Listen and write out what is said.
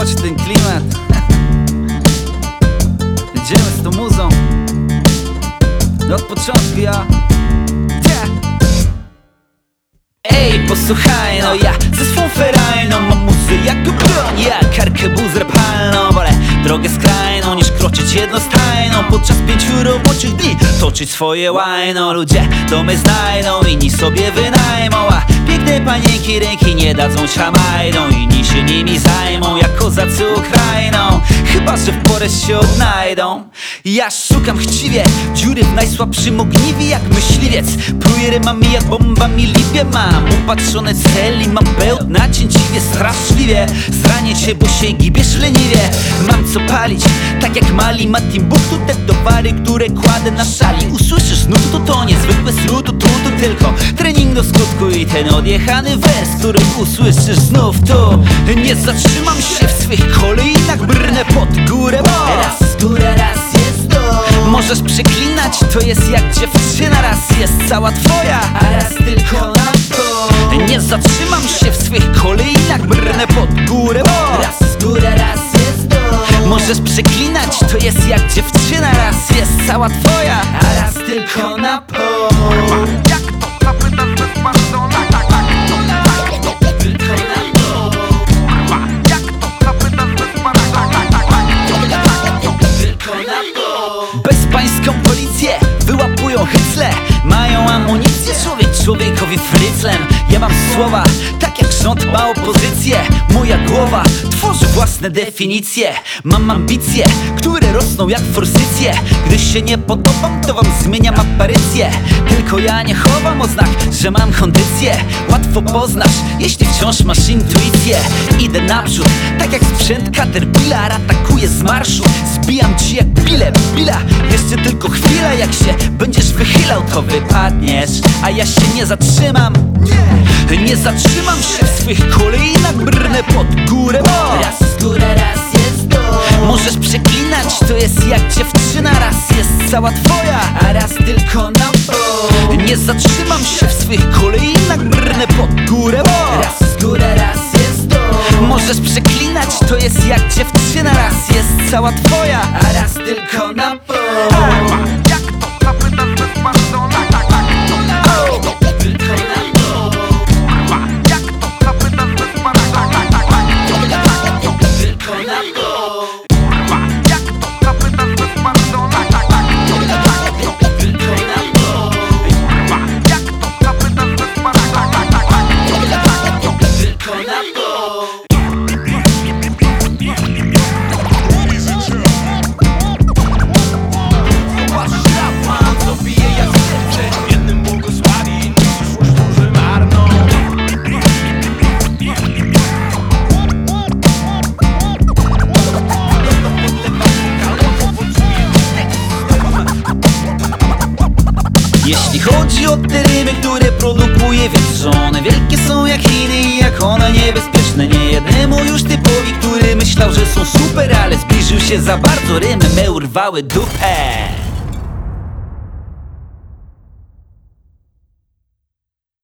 poczuć ten klimat. Idziemy z tą muzą od początku, ja. Ej, posłuchaj, no ja ze swą ferajną mam muzę jak broń, jak arkebuz repalną. Wolę drogę skrajną niż kroczyć jednostajną. Podczas 5 roboczych dni toczyć swoje łajno. Ludzie domy znajdą, inni sobie wynajmą, a piękne panienki ręki nie dadzą ciamajdą. Inni się nimi zajmą jak kozacy Ukrainą, chyba że w porę się odnajdą. Ja szukam chciwie dziury w najsłabszym ogniwie jak myśliwiec. Pruję rymami jak bombami lipie. Mam upatrzone cel i mam bełt na cięciwie. Straszliwie zranię cię, bo się gibiesz leniwie. Mam co palić, tak jak mali ma Timbuktu. Te towary, które kładę na szali. Usłyszysz znów to niezwykłe sru, to tylko trening do skutku i ten odjechany wers, który usłyszysz znów tu. Nie zatrzymam się w swych kolejnach, brnę pod górę, bo raz z góry, raz jest to. Możesz przeklinać, to jest jak dziewczyna. Raz jest cała twoja, a raz tylko na to. Nie zatrzymam się w swych kolejnach, brnę pod górę, bo raz z góry, raz jest to. Możesz przeklinać, to jest jak dziewczyna. Raz jest cała twoja, a raz tylko na pół. Jak to zapytasz bez pardonu? Tylko na pół. Jak to zapytasz bez pardonu? Tylko na pół. Bezpańską policję wyłapują hycle. Mają amunicję, człowiek człowiekowi fryclem. Ja mam słowa, tak jak rząd ma opozycję. Moja głowa tworzy własne definicje. Mam ambicje, które rosną jak forsycje. Gdy się nie podobam, to wam zmieniam aparycję. Tylko ja nie chowam oznak, że mam kondycję. Łatwo poznasz, jeśli wciąż masz intuicję. Idę naprzód, tak jak sprzęt Caterpillar. Atakuję z marszu, zbijam ci jak bile. Jeszcze tylko chwila, jak się będziesz wychylał, to wypadniesz. A ja się nie zatrzymam. Nie zatrzymam się w swych kolejnach, brnę pod górę, bo raz z góry, raz jest to. Możesz przeklinać, to jest jak dziewczyna. Raz jest cała twoja, a raz tylko na pół. Nie zatrzymam się w swych kolejnach, brnę pod górę, bo raz z góry, raz jest to. Możesz przeklinać, to jest jak dziewczyna. Raz jest cała twoja, a raz tylko na pół. Jak to zapytasz bez pardonu? Tylko na pół. Jak to zapytasz bez pardonu? Tylko na pół. Jak to zapytasz bez pardonu? Tylko na pół. Jak to zapytasz bez pardonu? Tylko na pół. Jeśli chodzi o te rymy, które produkuje, więc że one wielkie są jak Chiny i jak one niebezpieczne. Nie jednemu już typowi, który myślał, że są super, ale zbliżył się za bardzo, rymy me urwały dupę.